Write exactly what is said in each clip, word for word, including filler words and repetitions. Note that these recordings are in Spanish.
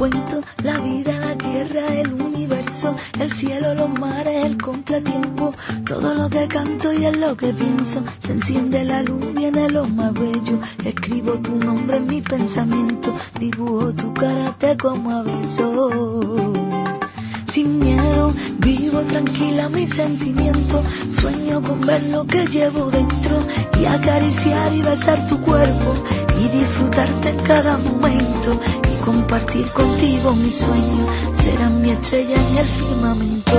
cuento, la vida, la tierra, el universo, el cielo, los mares, el contratiempo, todo lo que canto y es lo que pienso, se enciende la luz, viene lo más bello, escribo tu nombre en mi pensamiento, dibujo tu cara, te como a besos. Sin miedo, vivo tranquila mis sentimientos, sueño con ver lo que llevo dentro y acariciar y besar tu cuerpo y disfrutarte en cada momento y compartir contigo mis sueños, serás mi estrella en el firmamento.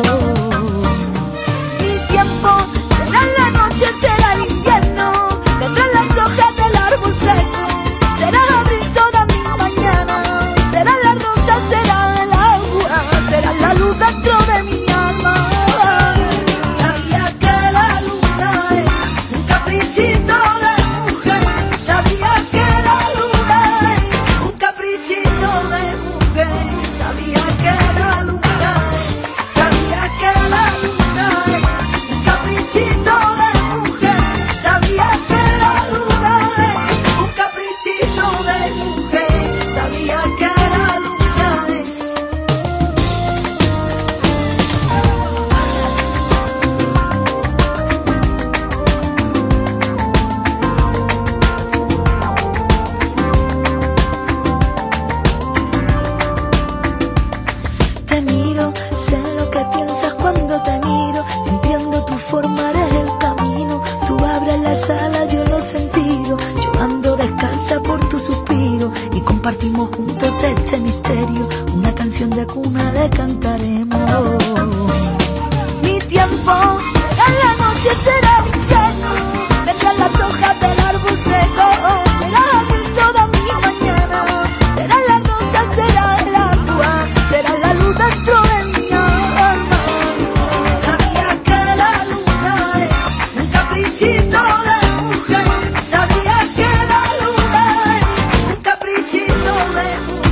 Mi tiempo será la noche, será el invierno, vendrán las hojas del árbol seco, será abrir toda mi mañana, será la rosa, será el agua, será la luz dentro de mi alma. Sabía que la luna es un caprichito de mujer, sabía que la luna es un caprichito de mujer, sabía que la luna es, sabía que la luna es un caprichito de mujer, sabía que la luna es un caprichito de mujer, sabía que la luna es. Te miro, sé lo que piensas cuando te miro, entiendo tu forma, eres el camino, tú abres las alas, yo lo he sentido, yo ando descalza por tu suspiro y compartimos juntos este misterio, una canción de cuna le cantaremos. Mi tiempo será la noche, será el invierno, vendrán las hojas del árbol seco, será abrir toda mi mañana, será la rosa, será el agua, será la luz dentro de mi alma. Sabía que la luna es un caprichito de mujer, sabía que la luna es un caprichito de mujer.